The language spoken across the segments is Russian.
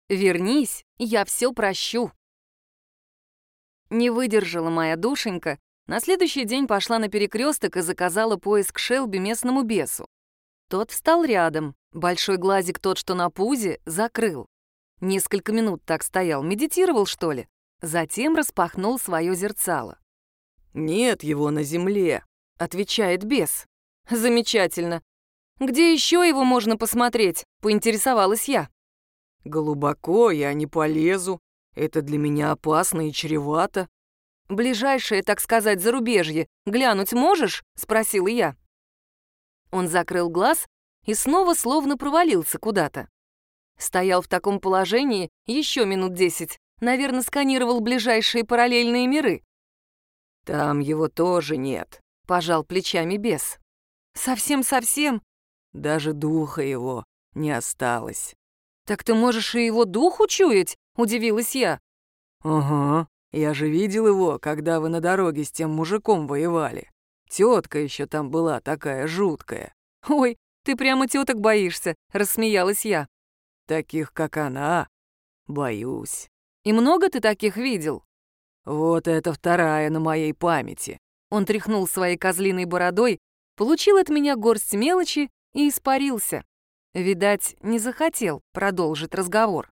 Вернись, я все прощу. Не выдержала моя душенька. На следующий день пошла на перекресток и заказала поиск Шелби местному бесу. Тот встал рядом. Большой глазик тот, что на пузе, закрыл. Несколько минут так стоял, медитировал, что ли. Затем распахнул свое зерцало. «Нет его на земле», — отвечает бес. «Замечательно. Где еще его можно посмотреть?» — поинтересовалась я. «Глубоко я не полезу. Это для меня опасно и чревато». «Ближайшее, так сказать, зарубежье глянуть можешь?» — спросила я. Он закрыл глаз и снова словно провалился куда-то. Стоял в таком положении еще минут 10. Наверное, сканировал ближайшие параллельные миры. «Там его тоже нет», — пожал плечами бес. «Совсем-совсем?» «Даже духа его не осталось». «Так ты можешь и его дух учуять?» — удивилась я. «Ага, я же видел его, когда вы на дороге с тем мужиком воевали. Тетка еще там была такая жуткая». «Ой, ты прямо теток боишься», — рассмеялась я. «Таких, как она, боюсь». «И много ты таких видел?» «Вот это вторая на моей памяти». Он тряхнул своей козлиной бородой, получил от меня горсть мелочи и испарился. Видать, не захотел продолжить разговор.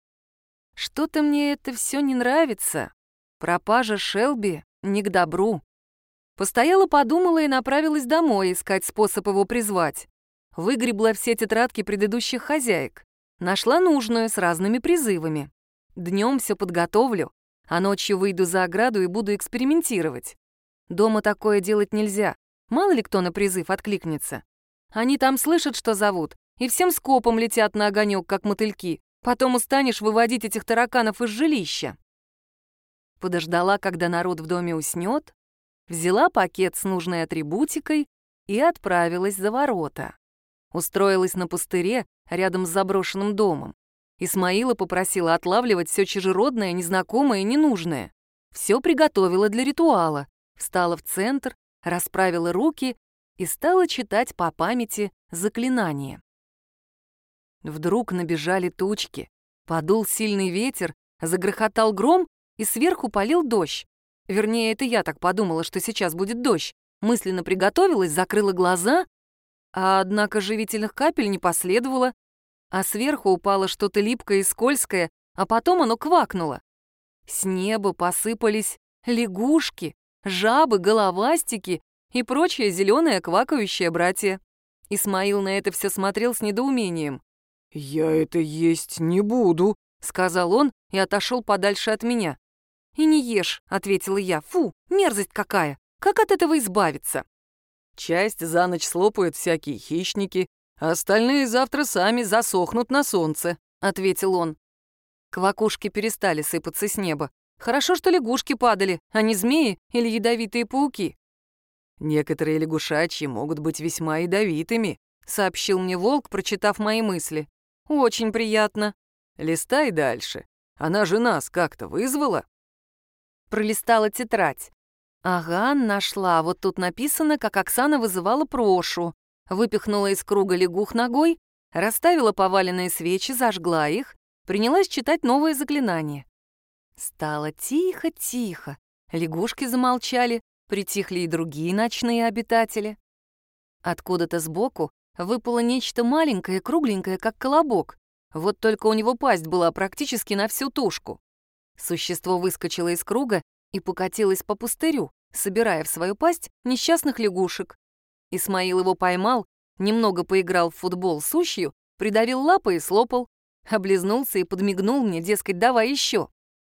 Что-то мне это все не нравится. Пропажа Шелби не к добру. Постояла, подумала и направилась домой искать способ его призвать. Выгребла все тетрадки предыдущих хозяек. Нашла нужную с разными призывами. Днем все подготовлю, а ночью выйду за ограду и буду экспериментировать. Дома такое делать нельзя. Мало ли кто на призыв откликнется. Они там слышат, что зовут, и всем скопом летят на огонек, как мотыльки. Потом устанешь выводить этих тараканов из жилища. Подождала, когда народ в доме уснет, взяла пакет с нужной атрибутикой и отправилась за ворота. Устроилась на пустыре рядом с заброшенным домом. Исмаила попросила отлавливать все чужеродное, незнакомое и ненужное. Все приготовила для ритуала. Встала в центр, расправила руки и стала читать по памяти заклинание. Вдруг набежали тучки. Подул сильный ветер, загрохотал гром, и сверху полил дождь. Вернее, это я так подумала, что сейчас будет дождь. Мысленно приготовилась, закрыла глаза, однако живительных капель не последовало, а сверху упало что-то липкое и скользкое, а потом оно квакнуло. С неба посыпались лягушки, жабы, головастики и прочее зеленое квакающее братье. Исмаил на это все смотрел с недоумением. «Я это есть не буду», — сказал он и отошел подальше от меня. «И не ешь», — ответила я. «Фу, мерзость какая! Как от этого избавиться?» «Часть за ночь слопают всякие хищники, а остальные завтра сами засохнут на солнце», — ответил он. Квакушки перестали сыпаться с неба. Хорошо, что лягушки падали, а не змеи или ядовитые пауки. «Некоторые лягушачьи могут быть весьма ядовитыми», — сообщил мне волк, прочитав мои мысли. «Очень приятно». «Листай дальше. Она же нас как-то вызвала?» Пролистала тетрадь. Ага, нашла. Вот тут написано, как Оксана вызывала Прошу. Выпихнула из круга лягух ногой, расставила поваленные свечи, зажгла их, принялась читать новое заклинание. Стало тихо-тихо. Лягушки замолчали, притихли и другие ночные обитатели. Откуда-то сбоку выпало нечто маленькое, кругленькое, как колобок. Вот только у него пасть была практически на всю тушку. Существо выскочило из круга и покатилось по пустырю, собирая в свою пасть несчастных лягушек. Исмаил его поймал, немного поиграл в футбол с ушью, придавил лапой и слопал, облизнулся и подмигнул мне, дескать, давай еще.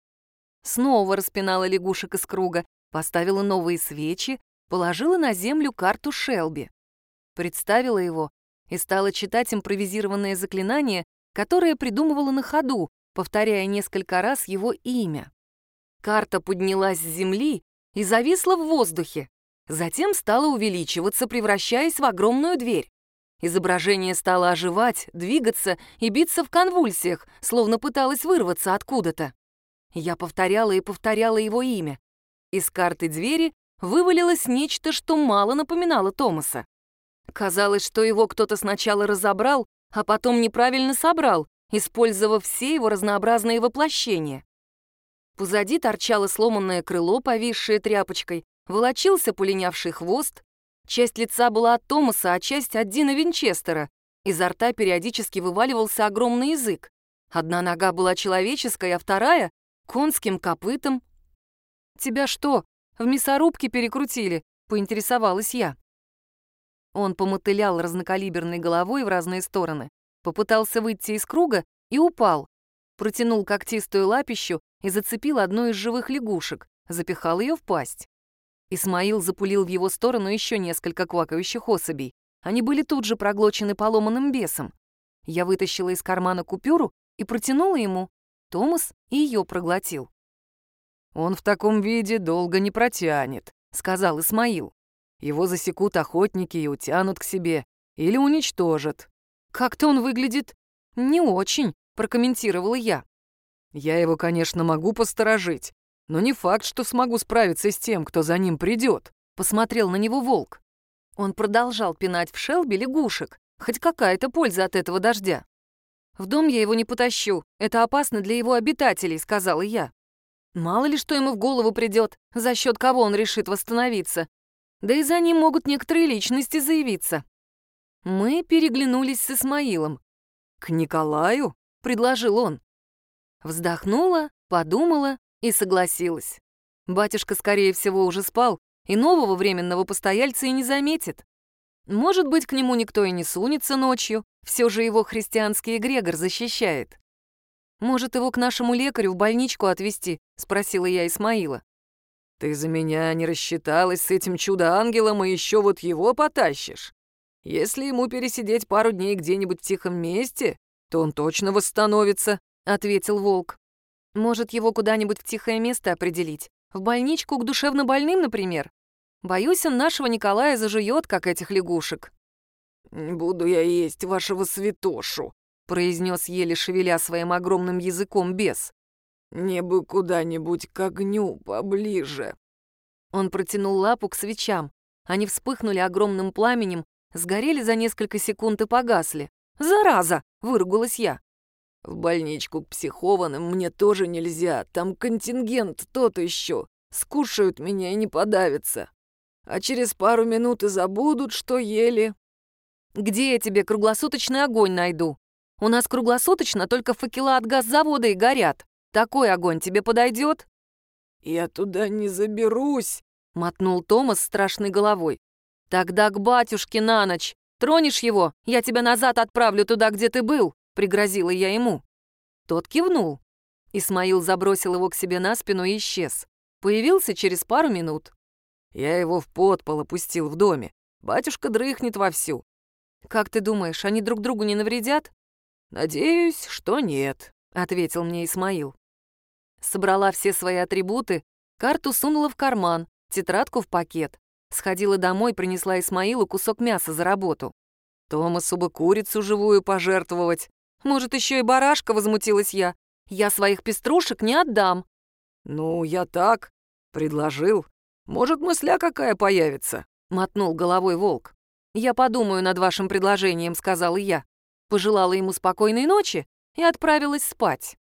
Снова распинала лягушек из круга, поставила новые свечи, положила на землю карту Шелби. Представила его и стала читать импровизированное заклинание, которое придумывала на ходу, повторяя несколько раз его имя. Карта поднялась с земли и зависла в воздухе. Затем стала увеличиваться, превращаясь в огромную дверь. Изображение стало оживать, двигаться и биться в конвульсиях, словно пыталось вырваться откуда-то. Я повторяла и повторяла его имя. Из карты двери вывалилось нечто, что мало напоминало Томаса. Казалось, что его кто-то сначала разобрал, а потом неправильно собрал, использовав все его разнообразные воплощения. Позади торчало сломанное крыло, повисшее тряпочкой, волочился полинявший хвост. Часть лица была от Томаса, а часть от Дина Винчестера. Изо рта периодически вываливался огромный язык. Одна нога была человеческой, а вторая — конским копытом. «Тебя что, в мясорубке перекрутили?» — поинтересовалась я. Он помотылял разнокалиберной головой в разные стороны, попытался выйти из круга и упал. Протянул когтистую лапищу и зацепил одну из живых лягушек, запихал ее в пасть. Исмаил запулил в его сторону еще несколько квакающих особей. Они были тут же проглочены поломанным бесом. Я вытащила из кармана купюру и протянула ему. Томас и ее проглотил. «Он в таком виде долго не протянет», — сказал Исмаил. «Его засекут охотники и утянут к себе или уничтожат». «Как-то он выглядит не очень», — прокомментировала я. «Я его, конечно, могу посторожить, но не факт, что смогу справиться с тем, кто за ним придет», — посмотрел на него волк. Он продолжал пинать в Шелби лягушек. Хоть какая-то польза от этого дождя. «В дом я его не потащу, это опасно для его обитателей», — сказала я. «Мало ли что ему в голову придет, за счет кого он решит восстановиться. Да и за ним могут некоторые личности заявиться». Мы переглянулись с Исмаилом. «К Николаю?» — предложил он. Вздохнула, подумала и согласилась. Батюшка, скорее всего, уже спал, и нового временного постояльца и не заметит. Может быть, к нему никто и не сунется ночью, все же его христианский эгрегор защищает. «Может, его к нашему лекарю в больничку отвезти?» — спросила я Исмаила. «Ты за меня не рассчиталась с этим чудо-ангелом, и еще вот его потащишь. Если ему пересидеть пару дней где-нибудь в тихом месте, то он точно восстановится», — ответил волк. «Может, его куда-нибудь в тихое место определить? В больничку к душевнобольным, например? Боюсь, он нашего Николая зажует, как этих лягушек». «Буду я есть вашего святошу», — произнес, еле шевеля своим огромным языком бес. «Не бы куда-нибудь к огню поближе». Он протянул лапу к свечам. Они вспыхнули огромным пламенем, сгорели за несколько секунд и погасли. «Зараза!» — выругалась я. «В больничку к психованным мне тоже нельзя, там контингент тот еще. Скушают меня и не подавятся. А через пару минут и забудут, что ели». «Где я тебе круглосуточный огонь найду? У нас круглосуточно только факела от газзавода и горят. Такой огонь тебе подойдет?» «Я туда не заберусь», — мотнул Томас страшной головой. «Тогда к батюшке на ночь. Тронешь его, я тебя назад отправлю туда, где ты был», — пригрозила я ему. Тот кивнул. Исмаил забросил его к себе на спину и исчез. Появился через пару минут. «Я его в подпол опустил в доме. Батюшка дрыхнет вовсю». «Как ты думаешь, они друг другу не навредят?» «Надеюсь, что нет», — ответил мне Исмаил. Собрала все свои атрибуты, карту сунула в карман, тетрадку в пакет. Сходила домой, принесла Исмаилу кусок мяса за работу. «Томасу бы курицу живую пожертвовать». «Может, еще и барашка?» — возмутилась я. «Я своих пеструшек не отдам». «Ну, я так, предложил. Может, мысля какая появится?» — мотнул головой волк. «Я подумаю над вашим предложением», — сказала я. Пожелала ему спокойной ночи и отправилась спать.